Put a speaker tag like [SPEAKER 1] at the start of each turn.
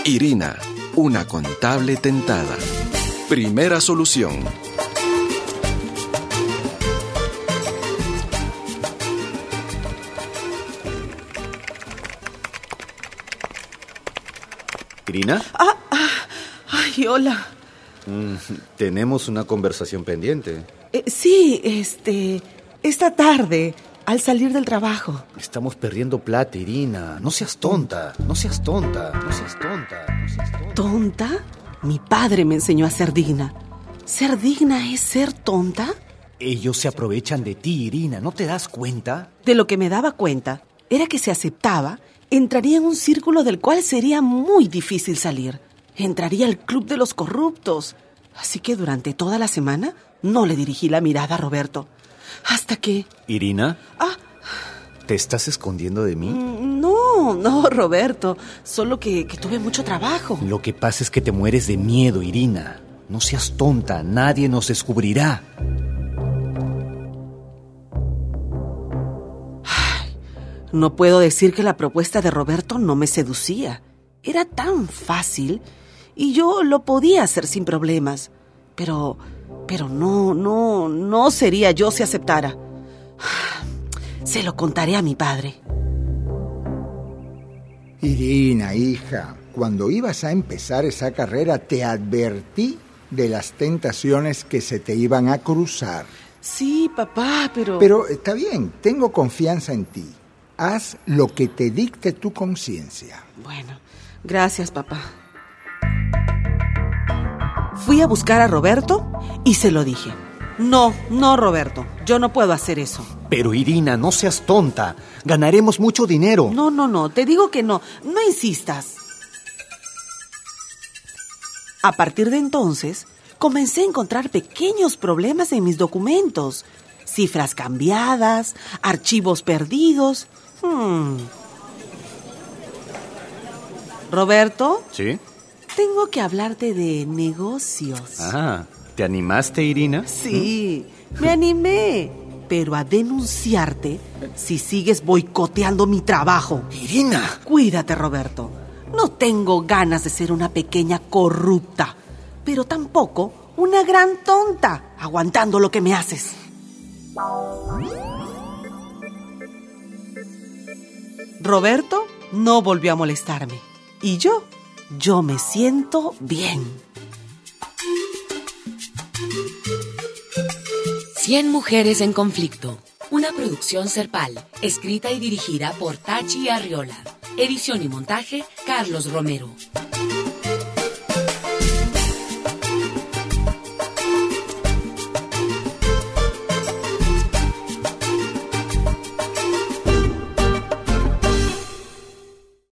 [SPEAKER 1] Irina, una contable tentada. Primera solución.
[SPEAKER 2] ¿Irina?
[SPEAKER 3] Ay, hola.
[SPEAKER 2] Tenemos una conversación pendiente.
[SPEAKER 3] Sí, esta tarde, al salir del trabajo.
[SPEAKER 2] Estamos perdiendo plata, Irina. No seas tonta.
[SPEAKER 3] ¿Tonta? Mi padre me enseñó a ser digna. ¿Ser digna es ser tonta?
[SPEAKER 2] Ellos se aprovechan de ti, Irina. ¿No te das cuenta?
[SPEAKER 3] De lo que me daba cuenta era que si aceptaba, entraría en un círculo del cual sería muy difícil salir. Entraría al club de los corruptos. Así que durante toda la semana no le dirigí la mirada a Roberto. Hasta que...
[SPEAKER 2] ¿Irina? ¿Te estás escondiendo de mí?
[SPEAKER 3] No, Roberto. Solo que tuve mucho trabajo.
[SPEAKER 2] Lo que pasa es que te mueres de miedo, Irina. No seas tonta. Nadie nos descubrirá.
[SPEAKER 3] No puedo decir que la propuesta de Roberto no me seducía. Era tan fácil y yo lo podía hacer sin problemas. Pero no sería yo si aceptara. Se lo contaré a mi padre.
[SPEAKER 4] Irina, hija, cuando ibas a empezar esa carrera te advertí de las tentaciones que se te iban a cruzar.
[SPEAKER 3] Sí, papá, pero...
[SPEAKER 4] Pero está bien, tengo confianza en ti. Haz lo que te dicte tu conciencia.
[SPEAKER 3] Bueno, gracias, papá. Fui a buscar a Roberto y se lo dije. No, Roberto, yo no puedo hacer eso.
[SPEAKER 2] Pero Irina, no seas tonta. Ganaremos mucho dinero.
[SPEAKER 3] No, te digo que no insistas. A partir de entonces, comencé a encontrar pequeños problemas en mis documentos. Cifras cambiadas, archivos perdidos. Roberto.
[SPEAKER 2] ¿Sí?
[SPEAKER 3] Tengo que hablarte de negocios.
[SPEAKER 2] ¿Te animaste, Irina?
[SPEAKER 3] Sí, me animé, pero a denunciarte si sigues boicoteando mi trabajo.
[SPEAKER 2] Irina.
[SPEAKER 3] Cuídate, Roberto. No tengo ganas de ser una pequeña corrupta, pero tampoco una gran tonta, aguantando lo que me haces. Roberto no volvió a molestarme. Y yo me siento bien.
[SPEAKER 5] 100 mujeres en conflicto. Una producción Serpal, escrita y dirigida por Tachi Arriola. Edición y montaje, Carlos Romero.